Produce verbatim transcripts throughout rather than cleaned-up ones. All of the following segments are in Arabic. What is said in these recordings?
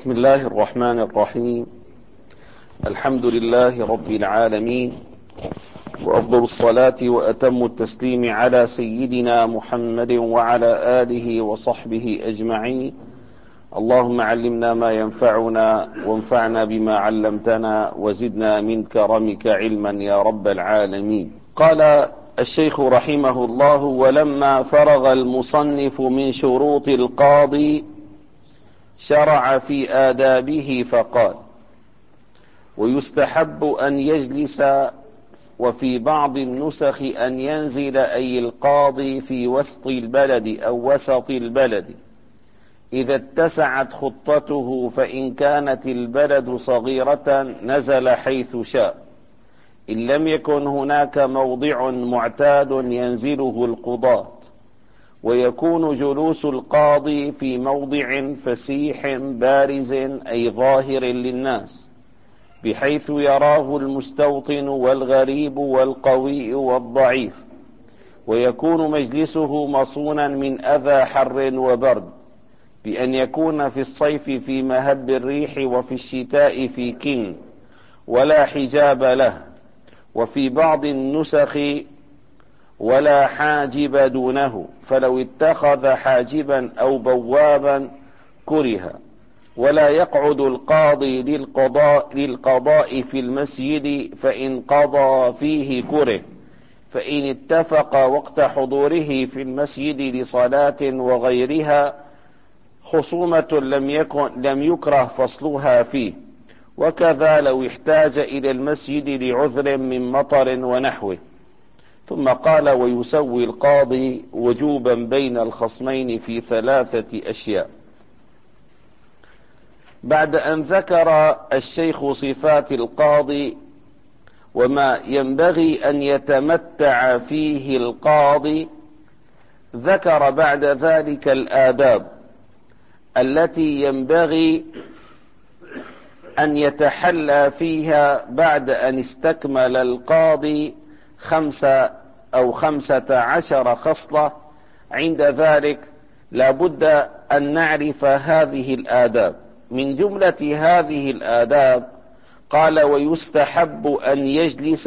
بسم الله الرحمن الرحيم. الحمد لله رب العالمين، وأفضل الصلاة وأتم التسليم على سيدنا محمد وعلى آله وصحبه أجمعين. اللهم علمنا ما ينفعنا وانفعنا بما علمتنا وزدنا من كرمك علما يا رب العالمين. قال الشيخ رحمه الله: ولما فرغ المصنف من شروط القاضي شرع في آدابه فقال: ويستحب أن يجلس، وفي بعض النسخ أن ينزل، أي القاضي، في وسط البلد أو وسط البلد إذا اتسعت خطته، فإن كانت البلد صغيرة نزل حيث شاء، إن لم يكن هناك موضع معتاد ينزله القضاة. ويكون جلوس القاضي في موضع فسيح بارز، أي ظاهر للناس، بحيث يراه المستوطن والغريب والقوي والضعيف. ويكون مجلسه مصونا من أذى حر وبرد، بأن يكون في الصيف في مهب الريح، وفي الشتاء في كن، ولا حجاب له. وفي بعض النسخ: ولا حاجب دونه، فلو اتخذ حاجبا أو بوابا كره. ولا يقعد القاضي للقضاء, للقضاء في المسجد، فإن قضى فيه كره، فإن اتفق وقت حضوره في المسجد لصلاة وغيرها خصومة لم يكن لم يكره فصلها فيه. وكذا لو احتاج إلى المسجد لعذر من مطر ونحوه. ثم قال: ويسوي القاضي وجوبا بين الخصمين في ثلاثة أشياء. بعد أن ذكر الشيخ صفات القاضي وما ينبغي أن يتمتع فيه القاضي، ذكر بعد ذلك الآداب التي ينبغي أن يتحلى فيها بعد أن استكمل القاضي خمسة أو خمسة عشر خصلة. عند ذلك لا بد أن نعرف هذه الآداب. من جملة هذه الآداب قال: ويستحب أن يجلس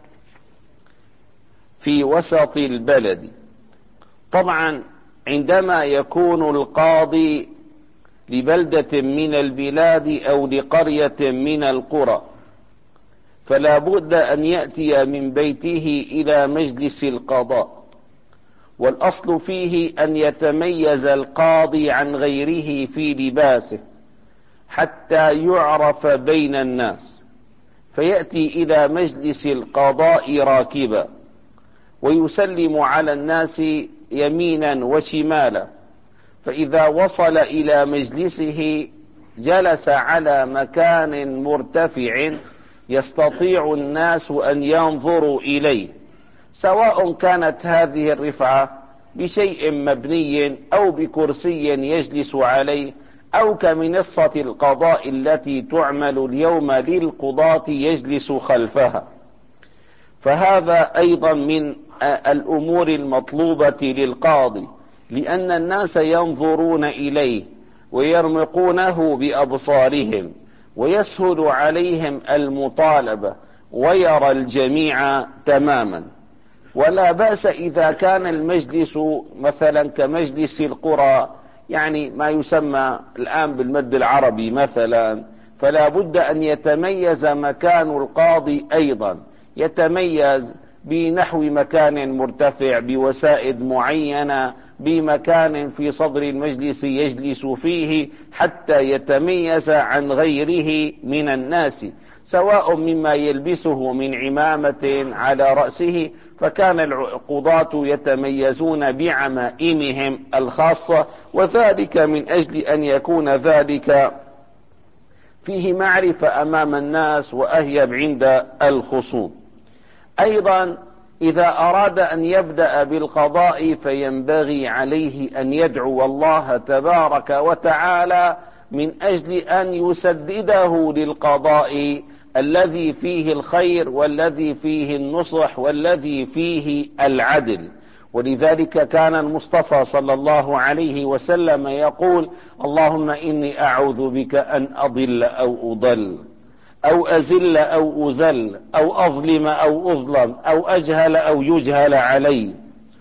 في وسط البلد. طبعا عندما يكون القاضي لبلدة من البلاد أو لقرية من القرى، فلا بد أن يأتي من بيته إلى مجلس القضاء. والأصل فيه أن يتميز القاضي عن غيره في لباسه حتى يعرف بين الناس، فيأتي إلى مجلس القضاء راكبا، ويسلم على الناس يمينا وشمالا. فإذا وصل إلى مجلسه جلس على مكان مرتفع يستطيع الناس أن ينظروا إليه، سواء كانت هذه الرفعة بشيء مبني أو بكرسي يجلس عليه، أو كمنصة القضاء التي تعمل اليوم للقضاة يجلس خلفها. فهذا أيضا من الأمور المطلوبة للقاضي، لأن الناس ينظرون إليه ويرمقونه بأبصارهم، ويسهل عليهم المطالبة، ويرى الجميع تماما. ولا بأس إذا كان المجلس مثلا كمجلس القرى، يعني ما يسمى الآن بالمد العربي مثلا، فلا بد أن يتميز مكان القاضي أيضا، يتميز بنحو مكان مرتفع، بوسائد معينة، بمكان في صدر المجلس يجلس فيه، حتى يتميز عن غيره من الناس، سواء مما يلبسه من عمامة على رأسه، فكان القضاة يتميزون بعمائمهم الخاصة، وذلك من أجل أن يكون ذلك فيه معرفة أمام الناس وأهيب عند الخصوم. أيضا إذا أراد أن يبدأ بالقضاء فينبغي عليه أن يدعو الله تبارك وتعالى من أجل أن يسدده للقضاء الذي فيه الخير، والذي فيه النصح، والذي فيه العدل. ولذلك كان المصطفى صلى الله عليه وسلم يقول: اللهم إني أعوذ بك أن أضل أو أضل أو أزل أو أزل أو أظلم أو أظلم أو أجهل أو يجهل علي.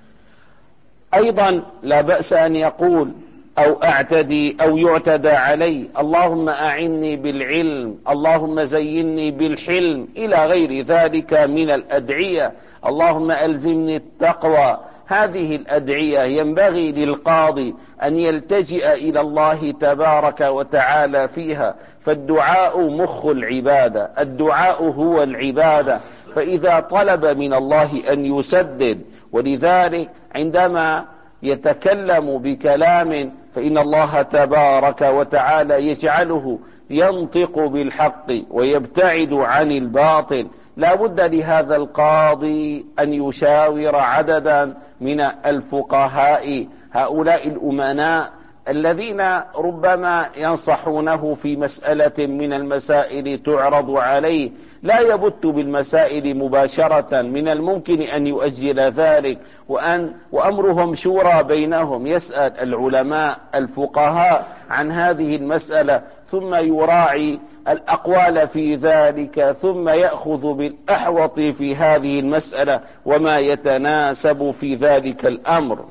أيضا لا بأس أن يقول أو أعتدي أو يعتدى علي: اللهم أعني بالعلم، اللهم زيني بالحلم، إلى غير ذلك من الأدعية. اللهم ألزمني التقوى. هذه الأدعية ينبغي للقاضي أن يلتجئ إلى الله تبارك وتعالى فيها، فالدعاء مخ العبادة، الدعاء هو العبادة. فإذا طلب من الله أن يسدد، ولذلك عندما يتكلم بكلام فإن الله تبارك وتعالى يجعله ينطق بالحق ويبتعد عن الباطل. لا بد لهذا القاضي أن يشاور عددا من الفقهاء، هؤلاء الأمناء الذين ربما ينصحونه في مسألة من المسائل تعرض عليه، لا يبت بالمسائل مباشرة، من الممكن أن يؤجل ذلك، وأن وأمرهم شورى بينهم، يسأل العلماء الفقهاء عن هذه المسألة ثم يراعي الأقوال في ذلك، ثم يأخذ بالأحوط في هذه المسألة وما يتناسب في ذلك الأمر.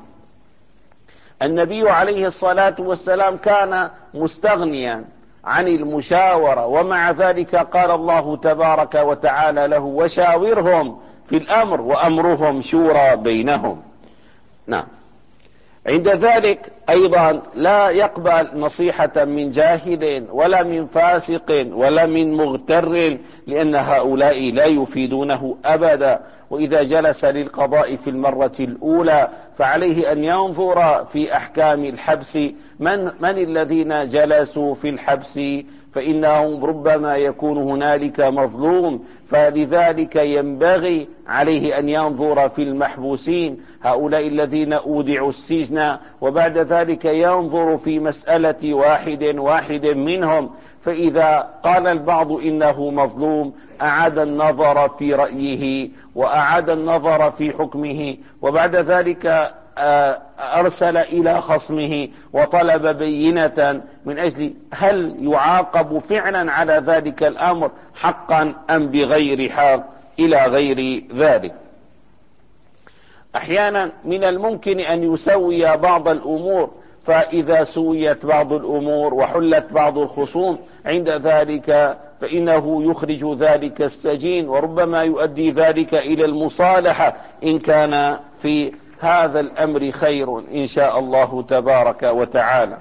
النبي عليه الصلاة والسلام كان مستغنيا عن المشاورة، ومع ذلك قال الله تبارك وتعالى له: وشاورهم في الأمر وأمرهم شورى بينهم. نعم. عند ذلك أيضا لا يقبل نصيحة من جاهل ولا من فاسق ولا من مغتر، لأن هؤلاء لا يفيدونه أبدا. وإذا جلس للقضاء في المرة الأولى فعليه أن ينظر في أحكام الحبس، من, من الذين جلسوا في الحبس، فإنهم ربما يكون هنالك مظلوم، فلذلك ينبغي عليه أن ينظر في المحبوسين، هؤلاء الذين أودعوا السجن، وبعد ذلك ينظر في مسألة واحد واحد منهم، فإذا قال البعض إنه مظلوم أعاد النظر في رأيه وأعاد النظر في حكمه، وبعد ذلك أرسل إلى خصمه وطلب بينة من أجل هل يعاقب فعلا على ذلك الأمر حقا أم بغير حق، إلى غير ذلك. أحيانا من الممكن أن يسوي بعض الأمور، فإذا سويت بعض الأمور وحلت بعض الخصوم عند ذلك فإنه يخرج ذلك السجين، وربما يؤدي ذلك إلى المصالحة إن كان في هذا الأمر خير إن شاء الله تبارك وتعالى.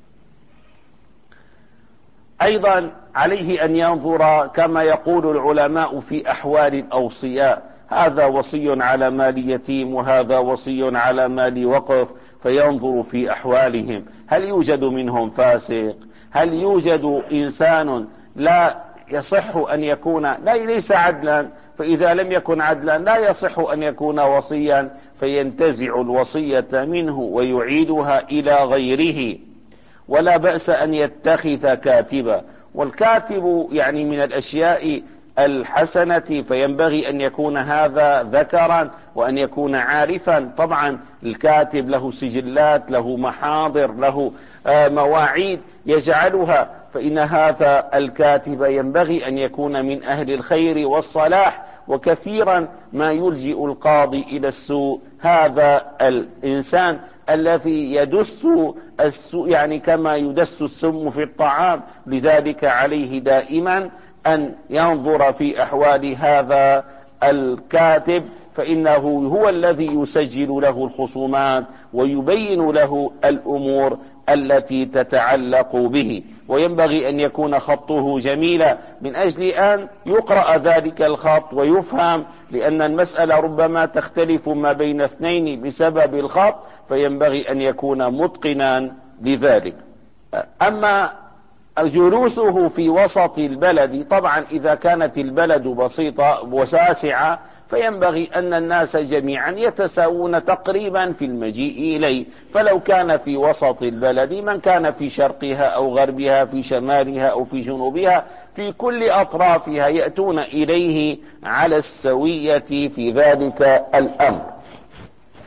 أيضا عليه أن ينظر كما يقول العلماء في أحوال الأوصياء، هذا وصي على مال يتيم وهذا وصي على مال وقف، فينظر في أحوالهم، هل يوجد منهم فاسق، هل يوجد إنسان لا يصح أن يكون لا ليس عدلا، فإذا لم يكن عدلا لا يصح أن يكون وصيا، فينتزع الوصية منه ويعيدها إلى غيره. ولا بأس أن يتخذ كاتبا، والكاتب يعني من الأشياء الحسنة، فينبغي أن يكون هذا ذكرا وأن يكون عارفا. طبعا الكاتب له سجلات، له محاضر، له مواعيد يجعلها، فإن هذا الكاتب ينبغي أن يكون من أهل الخير والصلاح. وكثيرا ما يلجئ القاضي إلى السوء هذا الإنسان الذي يدس السوء، يعني كما يدس السم في الطعام، لذلك عليه دائما أن ينظر في أحوال هذا الكاتب، فإنه هو الذي يسجل له الخصومات ويبين له الأمور التي تتعلق به، وينبغي أن يكون خطه جميلا من أجل أن يقرأ ذلك الخط ويفهم، لأن المسألة ربما تختلف ما بين اثنين بسبب الخط، فينبغي أن يكون متقنا لذلك. أما جلوسه في وسط البلد، طبعا إذا كانت البلد بسيطة وساسعة فينبغي أن الناس جميعا يتساوون تقريبا في المجيء إليه، فلو كان في وسط البلد من كان في شرقها أو غربها، في شمالها أو في جنوبها، في كل أطرافها يأتون إليه على السوية في ذلك الأمر.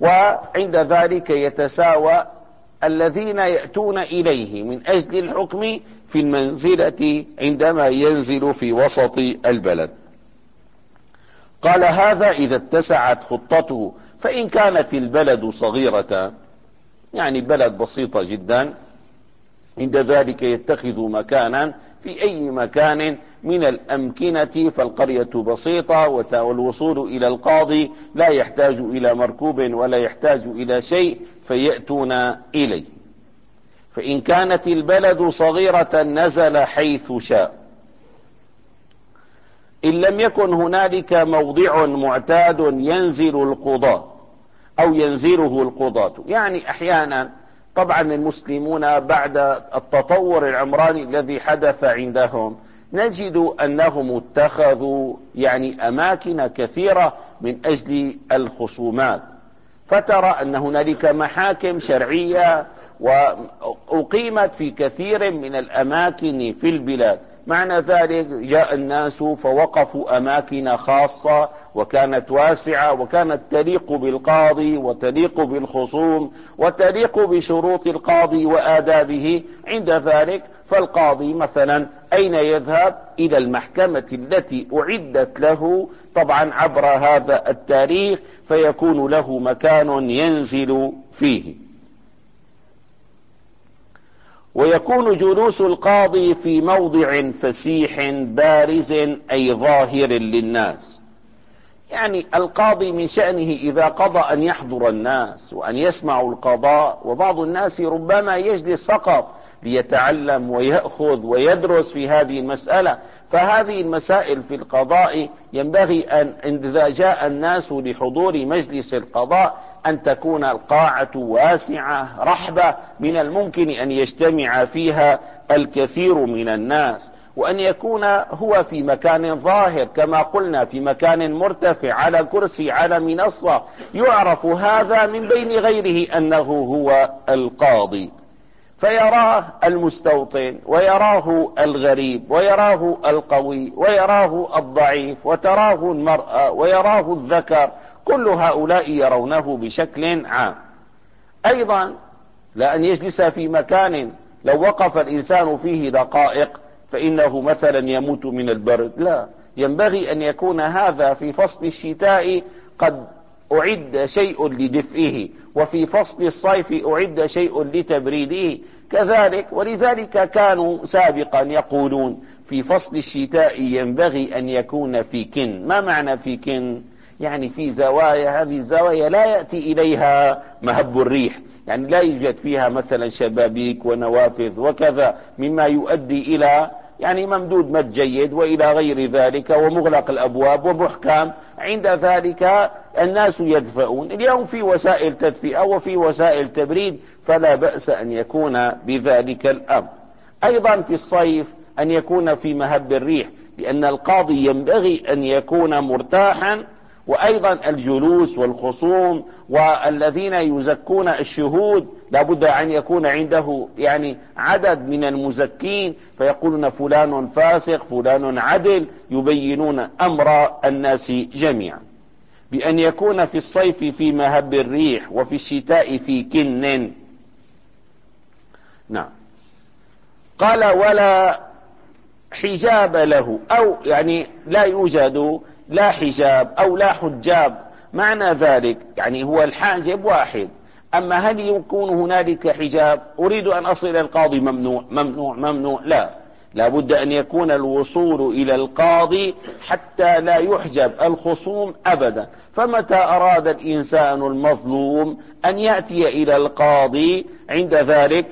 وعند ذلك يتساوى الذين يأتون إليه من أجل الحكم في المنزلة عندما ينزل في وسط البلد. قال هذا إذا اتسعت خطته، فإن كانت البلد صغيرة يعني بلد بسيطة جدا، عند ذلك يتخذ مكانا في أي مكان من الأمكنة، فالقرية بسيطة والوصول إلى القاضي لا يحتاج إلى مركوب ولا يحتاج إلى شيء فيأتون إليه. فإن كانت البلد صغيرة نزل حيث شاء، إن لم يكن هنالك موضع معتاد ينزل القضاة أو ينزله القضاة. يعني أحيانا طبعا المسلمون بعد التطور العمراني الذي حدث عندهم نجد أنهم اتخذوا يعني أماكن كثيرة من أجل الخصومات، فترى أن هنالك محاكم شرعية وأقيمت في كثير من الأماكن في البلاد. معنى ذلك جاء الناس فوقفوا أماكن خاصة وكانت واسعة وكانت تليق بالقاضي وتليق بالخصوم وتليق بشروط القاضي وآدابه. عند ذلك فالقاضي مثلا أين يذهب؟ إلى المحكمة التي أعدت له طبعا عبر هذا التاريخ، فيكون له مكان ينزل فيه. ويكون جلوس القاضي في موضع فسيح بارز أي ظاهر للناس. يعني القاضي من شأنه إذا قضى أن يحضر الناس وأن يسمعوا القضاء، وبعض الناس ربما يجلس فقط ليتعلم ويأخذ ويدرس في هذه المسألة. فهذه المسائل في القضاء ينبغي أن إذا جاء الناس لحضور مجلس القضاء أن تكون القاعة واسعة رحبة من الممكن أن يجتمع فيها الكثير من الناس، وأن يكون هو في مكان ظاهر كما قلنا، في مكان مرتفع على كرسي على منصة، يعرف هذا من بين غيره أنه هو القاضي، فيراه المستوطن ويراه الغريب ويراه القوي ويراه الضعيف وتراه المرأة ويراه الذكر، كل هؤلاء يرونه بشكل عام. أيضا لا أن يجلس في مكان لو وقف الإنسان فيه دقائق فإنه مثلا يموت من البرد، لا، ينبغي أن يكون هذا في فصل الشتاء قد أعد شيء لدفئه، وفي فصل الصيف أعد شيء لتبريده كذلك. ولذلك كانوا سابقا يقولون في فصل الشتاء ينبغي أن يكون في كن. ما معنى في كن؟ يعني في زوايا، هذه الزوايا لا يأتي إليها مهب الريح، يعني لا يوجد فيها مثلا شبابيك ونوافذ وكذا مما يؤدي إلى يعني ممدود مد جيد وإلى غير ذلك، ومغلق الأبواب ومحكم. عند ذلك الناس يدفئون. اليوم في وسائل تدفئة وفي وسائل تبريد، فلا بأس أن يكون بذلك الأمر. أيضا في الصيف أن يكون في مهب الريح، لأن القاضي ينبغي أن يكون مرتاحا. وأيضا الجلوس والخصوم والذين يزكون الشهود لابد أن يكون عنده يعني عدد من المزكين، فيقولون فلان فاسق فلان عدل، يبينون أمر الناس جميعا. بأن يكون في الصيف في مهب الريح وفي الشتاء في كن. نعم. قال ولا حجاب له، أو يعني لا يوجد لا حجاب أو لا حجاب. معنى ذلك يعني هو الحاجب واحد، أما هل يكون هنالك حجاب؟ أريد أن أصل القاضي، ممنوع ممنوع ممنوع، لا، لابد أن يكون الوصول إلى القاضي حتى لا يحجب الخصوم أبدا. فمتى أراد الإنسان المظلوم أن يأتي إلى القاضي عند ذلك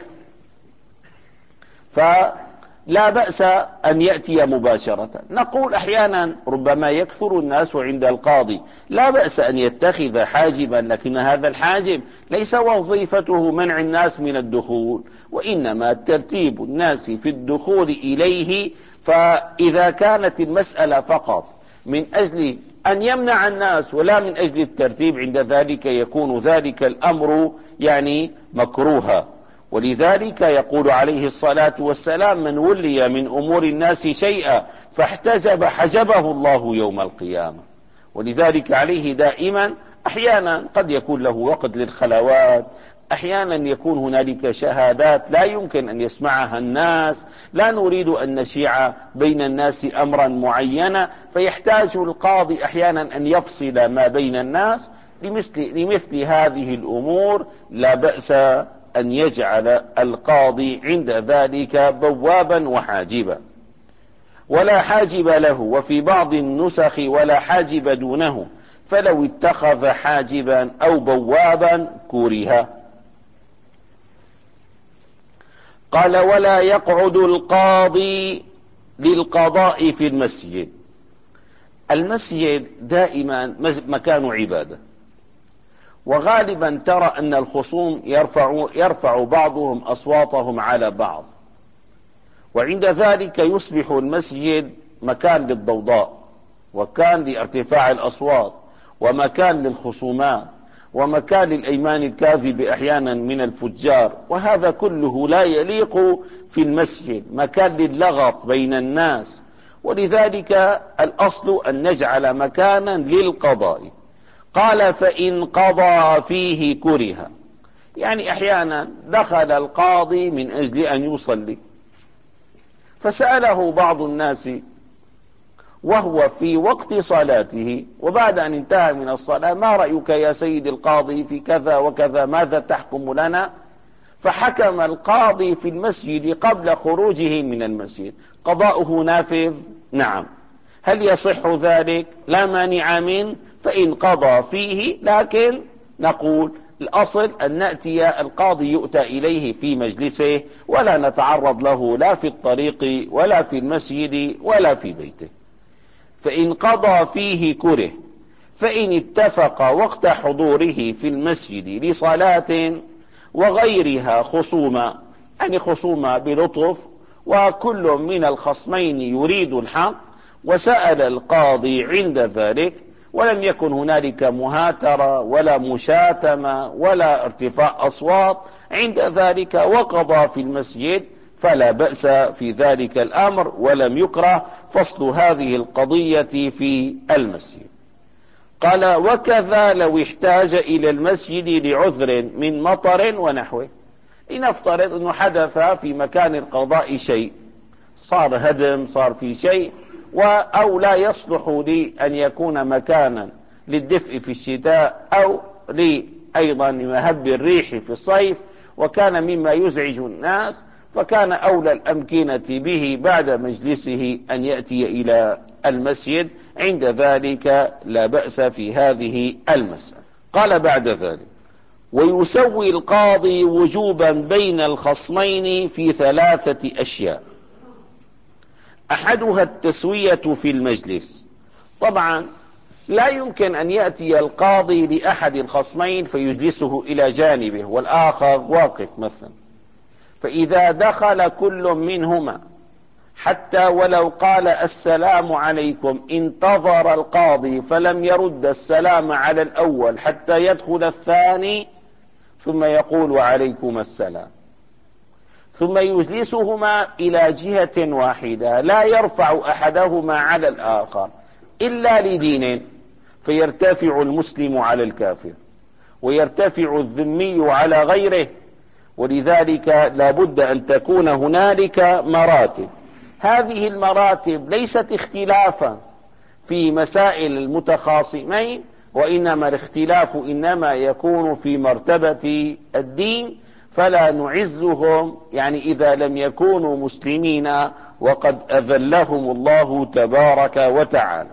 ف لا بأس أن يأتي مباشرة. نقول أحيانا ربما يكثر الناس عند القاضي، لا بأس أن يتخذ حاجبا، لكن هذا الحاجب ليس وظيفته منع الناس من الدخول، وإنما ترتيب الناس في الدخول إليه. فإذا كانت المسألة فقط من أجل أن يمنع الناس ولا من أجل الترتيب، عند ذلك يكون ذلك الأمر يعني مكروها. ولذلك يقول عليه الصلاة والسلام من ولي من أمور الناس شيئا فاحتجب حجبه الله يوم القيامة. ولذلك عليه دائما أحيانا قد يكون له وقت للخلوات، أحيانا يكون هنالك شهادات لا يمكن أن يسمعها الناس، لا نريد أن نشيع بين الناس أمرا معينا، فيحتاج القاضي أحيانا أن يفصل ما بين الناس. لمثل, لمثل هذه الأمور لا بأس أن يجعل القاضي عند ذلك بوابا وحاجبا. ولا حاجب له، وفي بعض النسخ ولا حاجب دونه، فلو اتخذ حاجبا أو بوابا كره. قال: ولا يقعد القاضي للقضاء في المسجد. المسجد دائما مكان عبادة، وغالبا ترى أن الخصوم يرفع, يرفع بعضهم أصواتهم على بعض، وعند ذلك يصبح المسجد مكان للضوضاء، وكان لارتفاع الأصوات، ومكان للخصومات، ومكان للأيمان الكاذب أحيانا من الفجار، وهذا كله لا يليق في المسجد، مكان للغط بين الناس. ولذلك الأصل أن نجعل مكانا للقضاء. قال: فإن قضى فيه كره، يعني أحيانا دخل القاضي من أجل أن يصلي، فسأله بعض الناس وهو في وقت صلاته وبعد أن انتهى من الصلاة: ما رأيك يا سيد القاضي في كذا وكذا، ماذا تحكم لنا؟ فحكم القاضي في المسجد قبل خروجه من المسجد. قضاؤه نافذ؟ نعم. هل يصح ذلك؟ لا مانع منه، فإن قضى فيه. لكن نقول الأصل أن نأتي القاضي يؤتى إليه في مجلسه، ولا نتعرض له لا في الطريق ولا في المسجد ولا في بيته. فإن قضى فيه كره. فإن اتفق وقت حضوره في المسجد لصلاة وغيرها خصومة، يعني خصومة بلطف، وكل من الخصمين يريد الحق، وسأل القاضي عند ذلك، ولم يكن هنالك مهاترة ولا مشاتمة ولا ارتفاع أصوات، عند ذلك وقضى في المسجد، فلا بأس في ذلك الأمر، ولم يكره فصل هذه القضية في المسجد. قال: وكذا لو احتاج إلى المسجد لعذر من مطر ونحوه. لنفترض أنه حدث في مكان القضاء شيء، صار هدم، صار في شيء، أو لا يصلح لي أن يكون مكانا للدفء في الشتاء، أو لي أيضا مهب الريح في الصيف، وكان مما يزعج الناس، فكان أولى الأمكنة به بعد مجلسه أن يأتي إلى المسجد. عند ذلك لا بأس في هذه المسألة. قال بعد ذلك: ويسوي القاضي وجوبا بين الخصمين في ثلاثة أشياء. أحدها التسوية في المجلس. طبعا لا يمكن أن يأتي القاضي لأحد الخصمين فيجلسه إلى جانبه والآخر واقف مثلا، فإذا دخل كل منهما حتى ولو قال السلام عليكم، انتظر القاضي فلم يرد السلام على الأول حتى يدخل الثاني، ثم يقول وعليكم السلام، ثم يجلسهما إلى جهة واحدة، لا يرفع أحدهما على الآخر إلا لدين، فيرتفع المسلم على الكافر ويرتفع الذمي على غيره. ولذلك لا بد أن تكون هنالك مراتب. هذه المراتب ليست اختلافا في مسائل المتخاصمين، وإنما الاختلاف إنما يكون في مرتبة الدين، فلا نعزهم يعني إذا لم يكونوا مسلمين وقد أذلهم الله تبارك وتعالى.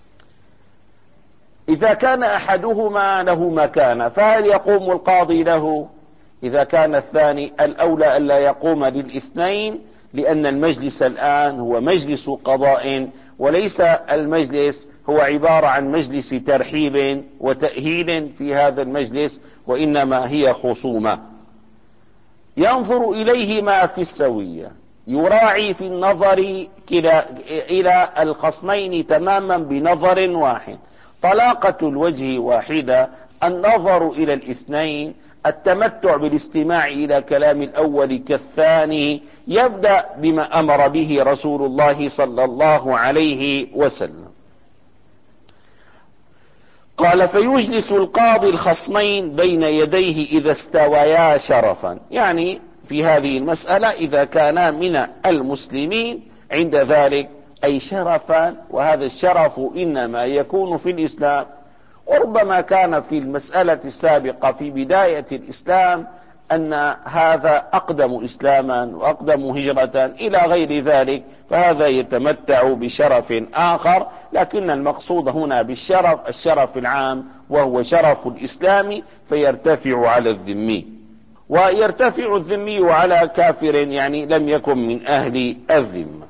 إذا كان أحدهما له مكانة فهل يقوم القاضي له؟ إذا كان الثاني الأولى ألا يقوم للاثنين، لأن المجلس الآن هو مجلس قضاء، وليس المجلس هو عبارة عن مجلس ترحيب وتأهيل في هذا المجلس، وإنما هي خصومة. ينظر إليهما في السوية، يراعي في النظر إلى الخصمين تماما بنظر واحد، طلاقة الوجه واحدة، النظر إلى الاثنين، التمتع بالاستماع إلى كلام الأول كالثاني، يبدأ بما أمر به رسول الله صلى الله عليه وسلم. قال: فيجلس القاضي الخصمين بين يديه إذا استويا شرفا، يعني في هذه المسألة إذا كانا من المسلمين عند ذلك أي شرفا، وهذا الشرف إنما يكون في الإسلام، وربما كان في المسألة السابقة في بداية الإسلام أن هذا أقدم إسلاما وأقدم هجرة إلى غير ذلك، فهذا يتمتع بشرف آخر، لكن المقصود هنا بالشرف الشرف العام وهو شرف الإسلام، فيرتفع على الذمي، ويرتفع الذمي على كافر يعني لم يكن من أهل الذمة.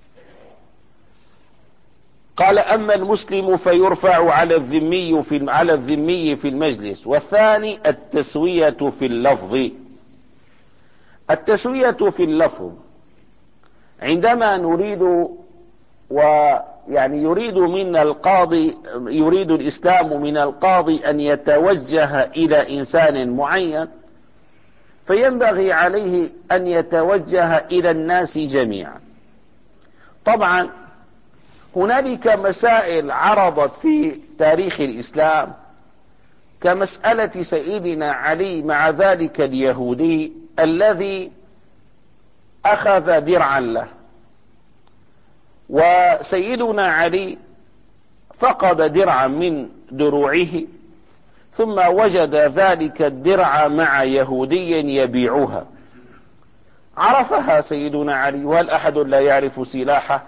قال: أما المسلم فيرفع على الذمي في على الذمي في المجلس. والثاني التسوية في اللفظ. التسوية في اللفظ عندما نريد ويعني يريد منا القاضي يريد الإسلام من القاضي أن يتوجه إلى إنسان معين، فينبغي عليه أن يتوجه إلى الناس جميعا. طبعا هنالك مسائل عرضت في تاريخ الإسلام كمسألة سيدنا علي مع ذلك اليهودي الذي أخذ درعا له، وسيدنا علي فقد درعا من دروعه، ثم وجد ذلك الدرع مع يهودي يبيعها، عرفها سيدنا علي، وهل أحد لا يعرف سلاحه؟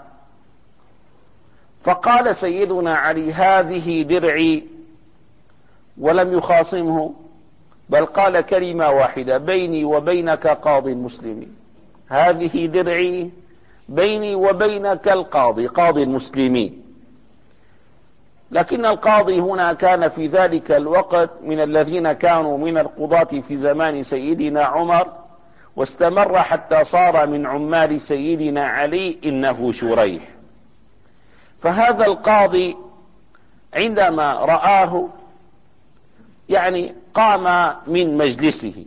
فقال سيدنا علي: هذه درعي، ولم يخاصمه، بل قال كلمة واحدة: بيني وبينك قاضي المسلمين، هذه درعي بيني وبينك القاضي قاضي المسلمين. لكن القاضي هنا كان في ذلك الوقت من الذين كانوا من القضاة في زمان سيدنا عمر، واستمر حتى صار من عمال سيدنا علي، إنه شريح. فهذا القاضي عندما رآه يعني قام من مجلسه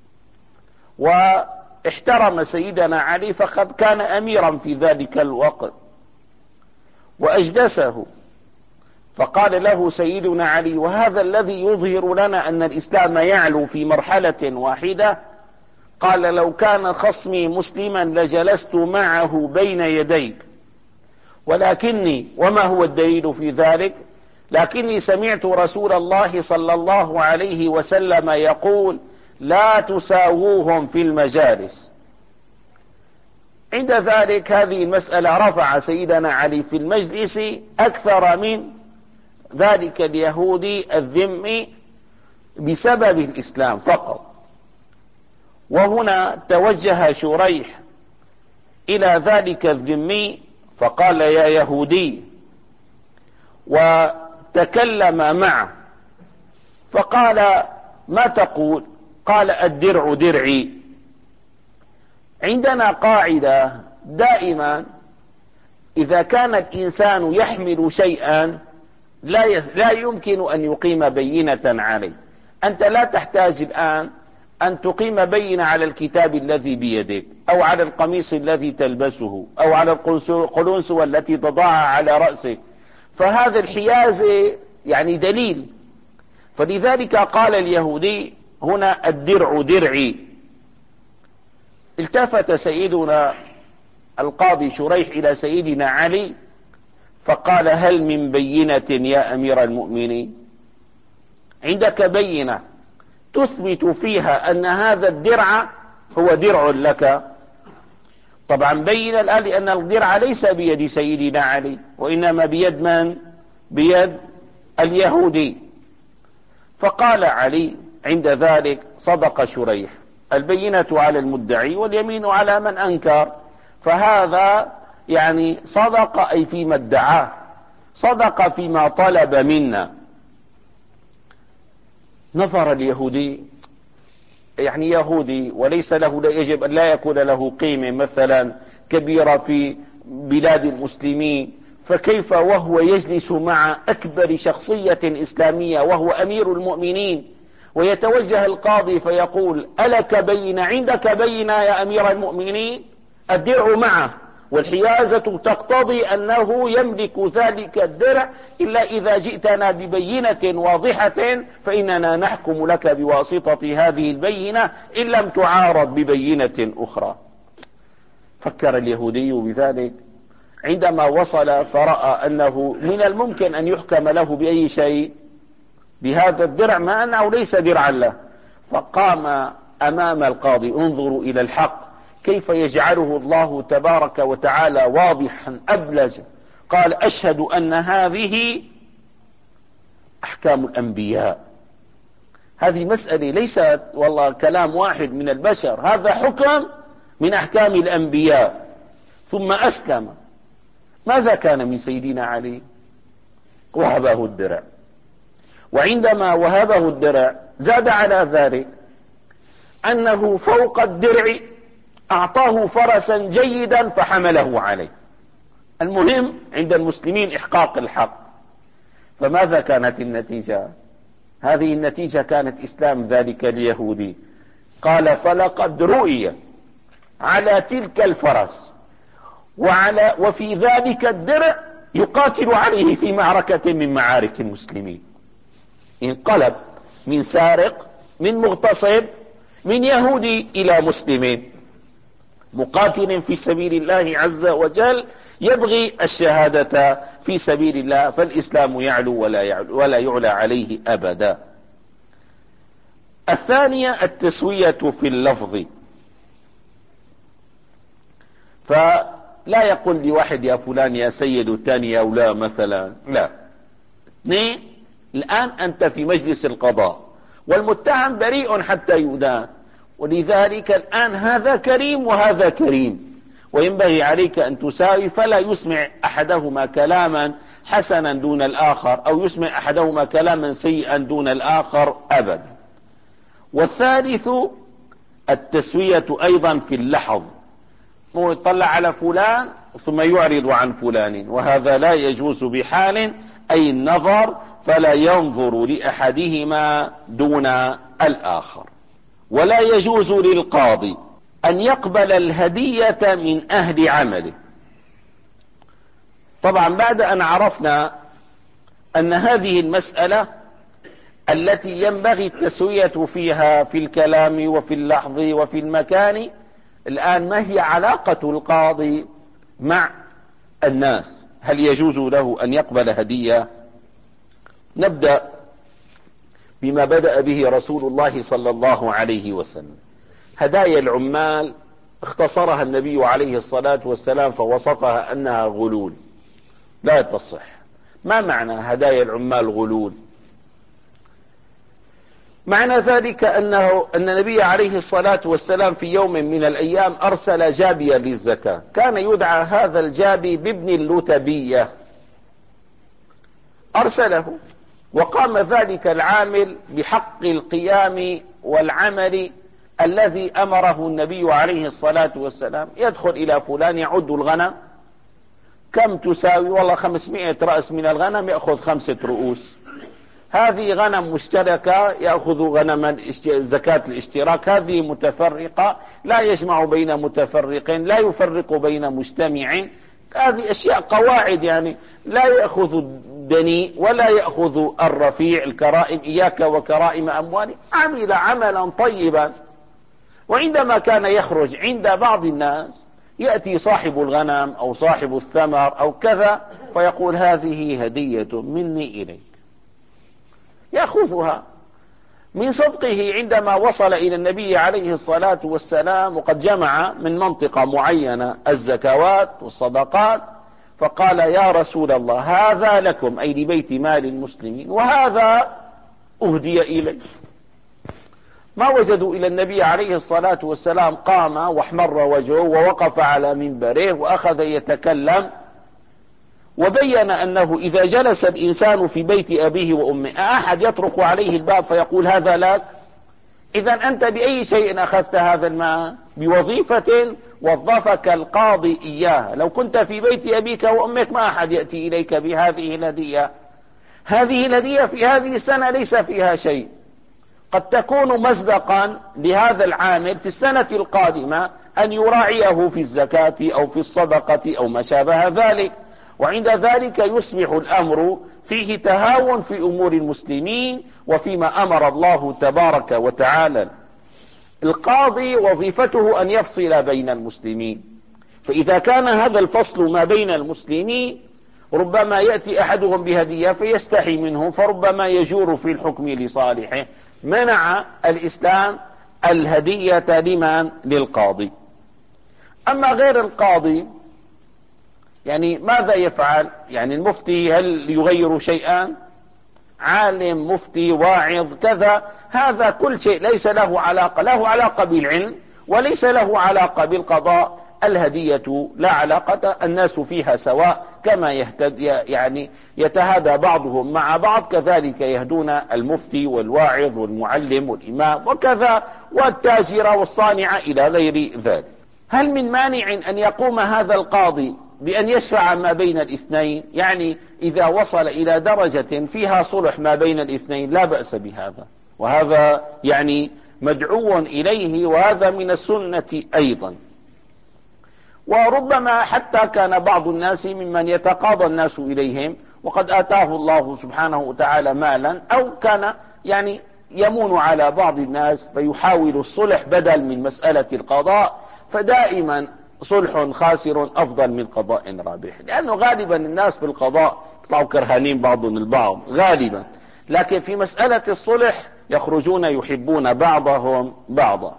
واحترم سيدنا علي، فقد كان أميرا في ذلك الوقت، وأجلسه، فقال له سيدنا علي: وهذا الذي يظهر لنا أن الإسلام يعلو في مرحلة واحدة. قال: لو كان خصمي مسلما لجلست معه بين يديك، ولكني وما هو الدليل في ذلك؟ لكني سمعت رسول الله صلى الله عليه وسلم يقول: لا تساووهم في المجالس. عند ذلك هذه المسألة رفع سيدنا علي في المجلس أكثر من ذلك اليهودي الذمي بسبب الإسلام فقط. وهنا توجه شريح إلى ذلك الذمي فقال: يا يهودي، وتكلم معه، فقال: ما تقول؟ قال: الدرع درعي. عندنا قاعدة دائما: إذا كان الإنسان يحمل شيئا لا, يس لا يمكن أن يقيم بينة عليه. أنت لا تحتاج الآن أن تقيم بينة على الكتاب الذي بيدك، أو على القميص الذي تلبسه، أو على القلنسوة التي تضعها على رأسك، فهذا الحياز يعني دليل. فلذلك قال اليهودي هنا: الدرع درعي. التفت سيدنا القاضي شريح إلى سيدنا علي فقال: هل من بينة يا أمير المؤمنين؟ عندك بينة تثبت فيها أن هذا الدرع هو درع لك؟ طبعا بين الآن لأن الدرع ليس بيد سيدنا علي، وإنما بيد من؟ بيد اليهودي. فقال علي عند ذلك: صدق شريح، البينة على المدعي واليمين على من أنكر. فهذا يعني صدق أي فيما ادعاه، صدق فيما طلب منا. نظر اليهودي، يعني يهودي وليس له، يجب أن لا يكون له قيمة مثلا كبيرة في بلاد المسلمين، فكيف وهو يجلس مع أكبر شخصية إسلامية وهو أمير المؤمنين، ويتوجه القاضي فيقول: ألك بينة؟ عندك بينة يا أمير المؤمنين؟ الدرع معه والحيازة تقتضي أنه يملك ذلك الدرع، إلا إذا جئتنا ببينة واضحة فإننا نحكم لك بواسطة هذه البينة إن لم تعارض ببينة أخرى. فكر اليهودي بذلك عندما وصل فرأى أنه من الممكن أن يحكم له بأي شيء بهذا الدرع مع أنه ليس درعا له، فقام أمام القاضي. انظروا إلى الحق كيف يجعله الله تبارك وتعالى واضحا أبلج. قال: أشهد أن هذه أحكام الأنبياء. هذه مسألة ليست والله كلام واحد من البشر، هذا حكم من أحكام الأنبياء. ثم أسلم. ماذا كان من سيدنا علي؟ وهبه الدرع، وعندما وهبه الدرع زاد على ذلك أنه فوق الدرع أعطاه فرسا جيدا فحمله عليه. المهم عند المسلمين إحقاق الحق. فماذا كانت النتيجة؟ هذه النتيجة كانت إسلام ذلك اليهودي. قال: فلقد رؤي على تلك الفرس وعلى وفي ذلك الدرع يقاتل عليه في معركة من معارك المسلمين. انقلب من سارق، من مغتصب، من يهودي إلى مسلم مقاتل في سبيل الله عز وجل يبغي الشهادة في سبيل الله. فالإسلام يعلو ولا يعلو ولا يعلى عليه أبدا. الثانية التسوية في اللفظ. فلا يقول لواحد يا فلان يا سيد، والثاني يا ولا مثلا، لا. اثنين، الآن أنت في مجلس القضاء والمتهم بريء حتى يدان، ولذلك الآن هذا كريم وهذا كريم، وينبغي عليك أن تساوي، فلا يسمع أحدهما كلاما حسنا دون الآخر، أو يسمع أحدهما كلاما سيئا دون الآخر أبدا. والثالث التسوية أيضا في اللحظ. هو يطلع على فلان ثم يعرض عن فلان، وهذا لا يجوز بحال، أي النظر، فلا ينظر لأحدهما دون الآخر. ولا يجوز للقاضي أن يقبل الهدية من أهل عمله. طبعا بعد أن عرفنا أن هذه المسألة التي ينبغي التسوية فيها في الكلام وفي اللحظ وفي المكان، الآن ما هي علاقة القاضي مع الناس؟ هل يجوز له أن يقبل هدية؟ نبدأ بما بدأ به رسول الله صلى الله عليه وسلم. هدايا العمال اختصرها النبي عليه الصلاة والسلام فوصفها أنها غلول، لا تصح. ما معنى هدايا العمال غلول؟ معنى ذلك أنه أن النبي عليه الصلاة والسلام في يوم من الأيام أرسل جابيا للزكاة، كان يدعى هذا الجابي بابن اللتبية، أرسله، وقام ذلك العامل بحق القيام والعمل الذي أمره النبي عليه الصلاة والسلام. يدخل إلى فلان يعد الغنم، كم تساوي؟ والله خمسمائة رأس من الغنم، يأخذ خمسة رؤوس. هذه غنم مشتركة يأخذ غنما زكاة الاشتراك، هذه متفرقة لا يجمع بين متفرق، لا يفرق بين مجتمع. هذه أشياء قواعد، يعني لا يأخذ الدني ولا يأخذ الرفيع الكرائم، إياك وكرائم أموالي. عمل عملا طيبا، وعندما كان يخرج عند بعض الناس يأتي صاحب الغنم أو صاحب الثمر أو كذا فيقول هذه هدية مني إليك، يأخذها من صدقه. عندما وصل إلى النبي عليه الصلاة والسلام وقد جمع من منطقة معينة الزكوات والصدقات، فقال يا رسول الله هذا لكم، أي لبيت مال المسلمين، وهذا أهدي إلي. ما وجدوا إلى النبي عليه الصلاة والسلام قام واحمر وجهه ووقف على منبره وأخذ يتكلم، وبين أنه إذا جلس الإنسان في بيت أبيه وأمه أحد يطرق عليه الباب فيقول هذا لك؟ إذا أنت بأي شيء أخذت هذا المال؟ بوظيفة وظفك القاضي إياها. لو كنت في بيت أبيك وأمك ما أحد يأتي إليك بهذه الهدية. هذه الهدية في هذه السنة ليس فيها شيء، قد تكون مصدقا لهذا العامل في السنة القادمة أن يراعيه في الزكاة أو في الصدقة أو ما شابه ذلك. وعند ذلك يصبح الأمر فيه تهاون في أمور المسلمين وفيما أمر الله تبارك وتعالى. القاضي وظيفته أن يفصل بين المسلمين، فإذا كان هذا الفصل ما بين المسلمين ربما يأتي أحدهم بهدية فيستحي منه فربما يجور في الحكم لصالحه، منع الإسلام الهدية لمن؟ للقاضي. أما غير القاضي يعني ماذا يفعل؟ يعني المفتي هل يغير شيئا؟ عالم، مفتي، واعظ، كذا، هذا كل شيء ليس له علاقة، له علاقة بالعلم وليس له علاقة بالقضاء. الهدية لا علاقة، الناس فيها سواء، كما يهتد يعني يتهادى بعضهم مع بعض كذلك يهدون المفتي والواعظ والمعلم والإمام وكذا، والتاجر والصانع إلى غير ذلك. هل من مانع أن يقوم هذا القاضي بأن يشفع ما بين الاثنين؟ يعني إذا وصل إلى درجة فيها صلح ما بين الاثنين لا بأس بهذا، وهذا يعني مدعو إليه، وهذا من السنة أيضا. وربما حتى كان بعض الناس ممن يتقاضى الناس إليهم وقد آتاه الله سبحانه وتعالى مالا، أو كان يعني يمون على بعض الناس فيحاول الصلح بدل من مسألة القضاء، فدائما صلح خاسر أفضل من قضاء رابح، لأنه غالبا الناس بالقضاء يطلعوا كرهانين بعضهم البعض غالبا، لكن في مسألة الصلح يخرجون يحبون بعضهم بعضا.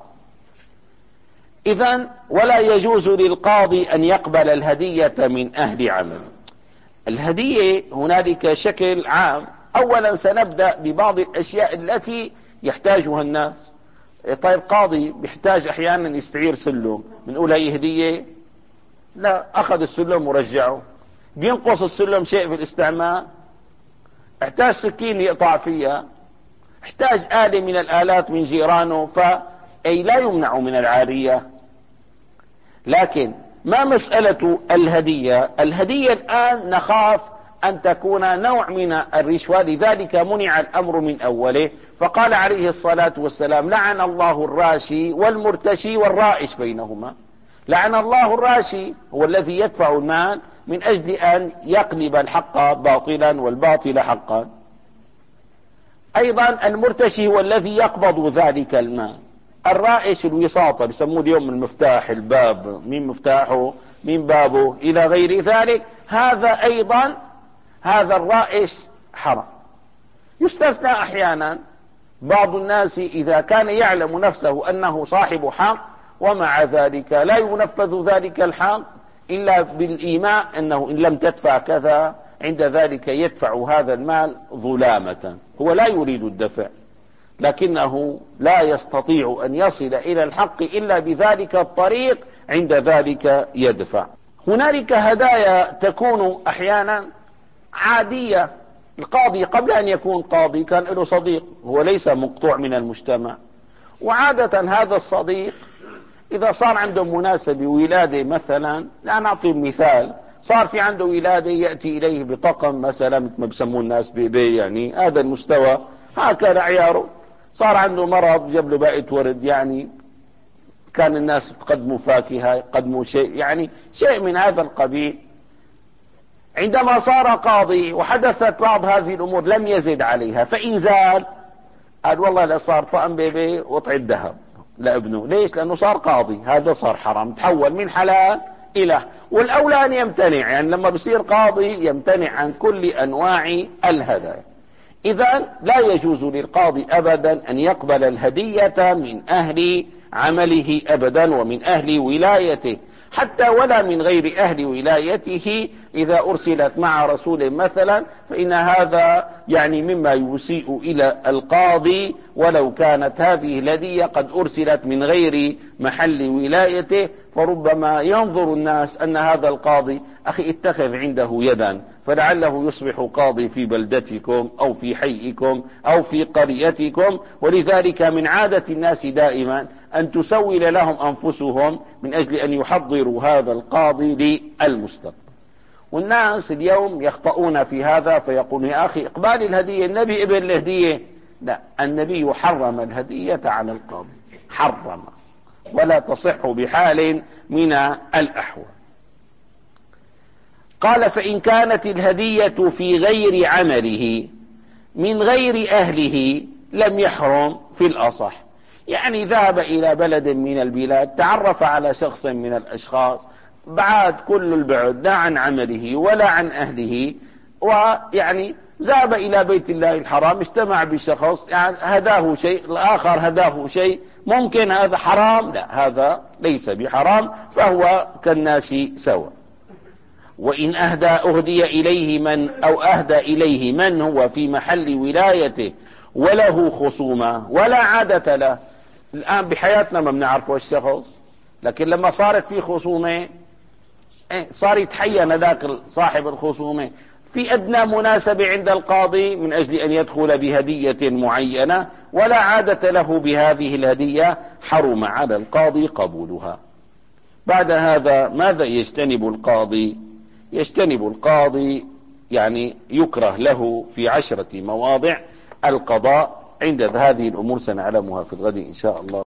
إذن ولا يجوز للقاضي أن يقبل الهدية من أهل عمل. الهدية هنالك شكل عام. أولا سنبدأ ببعض الأشياء التي يحتاجها الناس. طيب قاضي بيحتاج أحيانا يستعير سلم، بنقول هي هدية؟ لا، أخذ السلم ورجعه. بينقص السلم شيء في الاستعمال؟ احتاج سكين يقطع فيها، احتاج آلة من الآلات من جيرانه، فأي لا يمنع من العارية. لكن ما مسألة الهدية؟ الهدية الآن نخاف أن تكون نوع من الرشوة، لذلك منع الأمر من أوله، فقال عليه الصلاة والسلام: لعن الله الراشي والمرتشي والرائش بينهما. لعن الله الراشي هو الذي يدفع المال من أجل أن يقلب الحق باطلا والباطل حقا. أيضا المرتشي هو الذي يقبض ذلك المال. الرائش الوساطة، بيسموه اليوم المفتاح، الباب، مين مفتاحه مين بابه إلى غير ذلك، هذا أيضا هذا الرائش حرام. يستثنى أحيانا بعض الناس إذا كان يعلم نفسه أنه صاحب حق ومع ذلك لا ينفذ ذلك الحق إلا بالإيماء أنه إن لم تدفع كذا، عند ذلك يدفع هذا المال ظلامة. هو لا يريد الدفع لكنه لا يستطيع أن يصل إلى الحق إلا بذلك الطريق، عند ذلك يدفع. هنالك هدايا تكون أحيانا عادية. القاضي قبل أن يكون قاضي كان له صديق، هو ليس مقطوع من المجتمع، وعادة هذا الصديق إذا صار عنده مناسبة ولادة مثلا، لا نعطي مثال، صار في عنده ولادة يأتي إليه بطقم مثلا مثل ما بسموه الناس بيبي، يعني هذا المستوى، هكذا عياره. صار عنده مرض جاب له باقة ورد، يعني كان الناس يقدموا فاكهة، يقدموا شيء، يعني شيء من هذا القبيل. عندما صار قاضي وحدثت بعض هذه الأمور لم يزد عليها، فإن زاد قال والله لا، صار طقم بيبي وطعة ذهب لابنه. ليش؟ لأنه صار قاضي، هذا صار حرام، تحول من حلال إلى. والأولى أن يمتنع، يعني لما بصير قاضي يمتنع عن كل أنواع الهدايا. إذن لا يجوز للقاضي أبدا أن يقبل الهدية من أهل عمله أبدا ومن أهل ولايته، حتى ولا من غير أهل ولايته. إذا أرسلت مع رسول مثلا فإن هذا يعني مما يسيء إلى القاضي، ولو كانت هذه الهدية قد أرسلت من غير محل ولايته، فربما ينظر الناس أن هذا القاضي أخي اتخذ عنده يدا، فلعله يصبح قاضي في بلدتكم أو في حيكم أو في قريتكم. ولذلك من عادة الناس دائما أن تسول لهم أنفسهم من أجل أن يحضروا هذا القاضي للمستقبل. والناس اليوم يخطئون في هذا، فيقول يا أخي إقبال الهدية، النبي ابن الهدية. لا، النبي حرم الهدية على القاضي، حرم. ولا تصح بحال من الأحوال. قال: فإن كانت الهدية في غير عمله من غير أهله لم يحرم في الأصح. يعني ذهب إلى بلد من البلاد، تعرف على شخص من الأشخاص، بعاد كل البعد لا عن عمله ولا عن أهله، ويعني ذهب إلى بيت الله الحرام، اجتمع بشخص يعني هداه شيء، الآخر هداه شيء، ممكن هذا حرام؟ لا، هذا ليس بحرام، فهو كالناس سواء. وإن أهدى أهدي إليه من أو أهدى إليه من هو في محل ولايته وله خصومة ولا عادة له. الآن بحياتنا ما بنعرفه الشخص، لكن لما صارت في خصومة صار يتحين ذاك صاحب الخصومة في أدنى مناسبة عند القاضي من أجل أن يدخل بهدية معينة ولا عادة له بهذه الهدية، حرم على القاضي قبولها. بعد هذا ماذا يجتنب القاضي؟ يجتنب القاضي يعني يكره له في عشرة مواضع القضاء. عند هذه الأمور سنعلمها في الغد إن شاء الله.